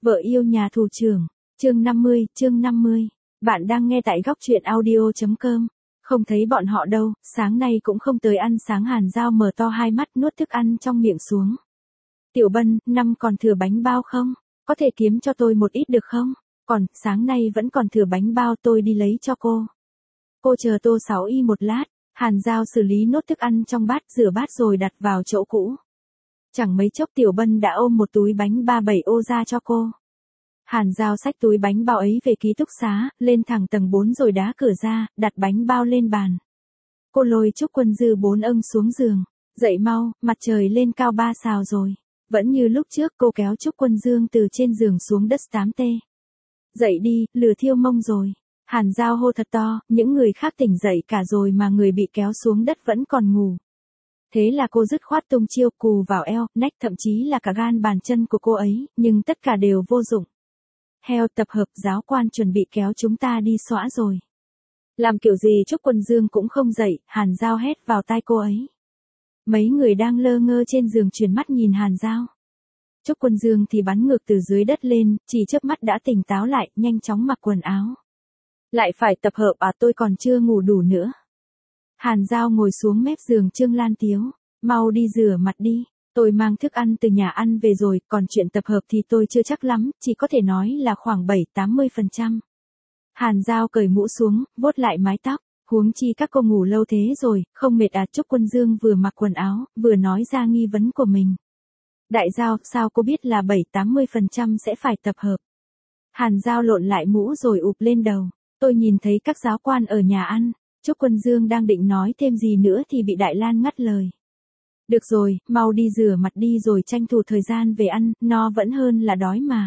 Vợ yêu nhà thủ trưởng, chương 50. Bạn đang nghe tại góc truyện audio.com. Không thấy bọn họ đâu, sáng nay cũng không tới ăn sáng. Hàn Giao mở to hai mắt nuốt thức ăn trong miệng xuống. Tiểu Bân, năm còn thừa bánh bao không? Có thể kiếm cho tôi một ít được không? Còn, sáng nay vẫn còn thừa bánh bao, tôi đi lấy cho cô. Cô chờ Tô 6Y một lát. Hàn Giao xử lý nốt thức ăn trong bát, rửa bát rồi đặt vào chỗ cũ. Chẳng mấy chốc Tiểu Bân đã ôm một túi bánh 37 ô ra cho cô. Hàn Giao xách túi bánh bao ấy về ký túc xá, lên thẳng tầng 4 rồi đá cửa ra, đặt bánh bao lên bàn. Cô lôi Trúc Quân Dư 4 âng xuống giường. Dậy mau, mặt trời lên cao 3 sao rồi. Vẫn như lúc trước, cô kéo Trúc Quân Dương từ trên giường xuống đất 8T. Dậy đi, lửa thiêu mông rồi. Hàn Giao hô thật to, những người khác tỉnh dậy cả rồi mà người bị kéo xuống đất vẫn còn ngủ. Thế là cô dứt khoát tung chiêu cù vào eo, nách, thậm chí là cả gan bàn chân của cô ấy, nhưng tất cả đều vô dụng. Heo, tập hợp, giáo quan chuẩn bị kéo chúng ta đi xõa rồi. Làm kiểu gì Trúc Quân Dương cũng không dậy, Hàn Giao hét vào tai cô ấy. Mấy người đang lơ ngơ trên giường chuyển mắt nhìn Hàn Giao. Trúc Quân Dương thì bắn ngược từ dưới đất lên, chỉ chớp mắt đã tỉnh táo lại, nhanh chóng mặc quần áo. Lại phải tập hợp à, tôi còn chưa ngủ đủ nữa. Hàn Giao ngồi xuống mép giường Trương Lan Tiếu. Mau đi rửa mặt đi, tôi mang thức ăn từ nhà ăn về rồi, còn chuyện tập hợp thì tôi chưa chắc lắm, chỉ có thể nói là khoảng 7-80%. Hàn Giao cởi mũ xuống, vuốt lại mái tóc, huống chi các cô ngủ lâu thế rồi, không mệt à? Trúc Quân Dương vừa mặc quần áo, vừa nói ra nghi vấn của mình. Đại Giao, sao cô biết là 7-80% sẽ phải tập hợp? Hàn Giao lộn lại mũ rồi ụp lên đầu, tôi nhìn thấy các giáo quan ở nhà ăn. Trúc Quân Dương đang định nói thêm gì nữa thì bị Đại Lan ngắt lời. Được rồi, mau đi rửa mặt đi rồi tranh thủ thời gian về ăn, no vẫn hơn là đói mà.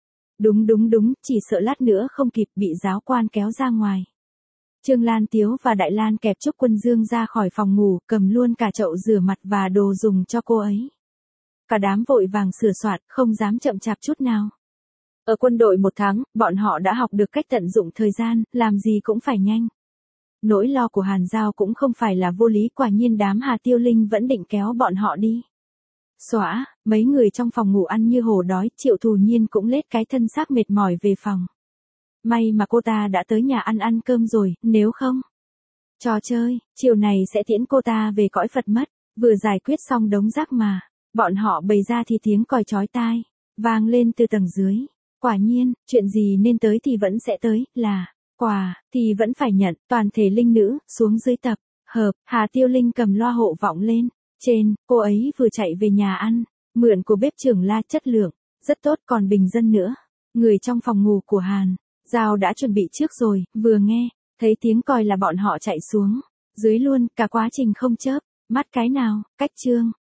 Đúng, chỉ sợ lát nữa không kịp bị giáo quan kéo ra ngoài. Trương Lan Tiếu và Đại Lan kẹp Trúc Quân Dương ra khỏi phòng ngủ, cầm luôn cả chậu rửa mặt và đồ dùng cho cô ấy. Cả đám vội vàng sửa soạn, không dám chậm chạp chút nào. Ở quân đội 1 tháng, bọn họ đã học được cách tận dụng thời gian, làm gì cũng phải nhanh. Nỗi lo của Hàn Giao cũng không phải là vô lý, quả nhiên đám Hà Tiêu Linh vẫn định kéo bọn họ đi. Xóa, mấy người trong phòng ngủ ăn như hổ đói, Triệu Thù Nhiên cũng lết cái thân xác mệt mỏi về phòng. May mà cô ta đã tới nhà ăn cơm rồi, nếu không. Trò chơi, chiều này sẽ tiễn cô ta về cõi Phật mất, vừa giải quyết xong đống rác mà. Bọn họ bày ra thì tiếng còi chói tai, vang lên từ tầng dưới. Quả nhiên, chuyện gì nên tới thì vẫn sẽ tới, là quà, thì vẫn phải nhận. Toàn thể linh nữ, xuống dưới tập hợp. Hà Tiêu Linh cầm loa hộ vọng lên. Trên, cô ấy vừa chạy về nhà ăn, mượn của bếp trưởng La, chất lượng rất tốt, còn bình dân nữa. Người trong phòng ngủ của Hàn Giao đã chuẩn bị trước rồi, vừa nghe thấy tiếng còi là bọn họ chạy xuống dưới luôn, cả quá trình không chớp mắt cái nào. Cách Trương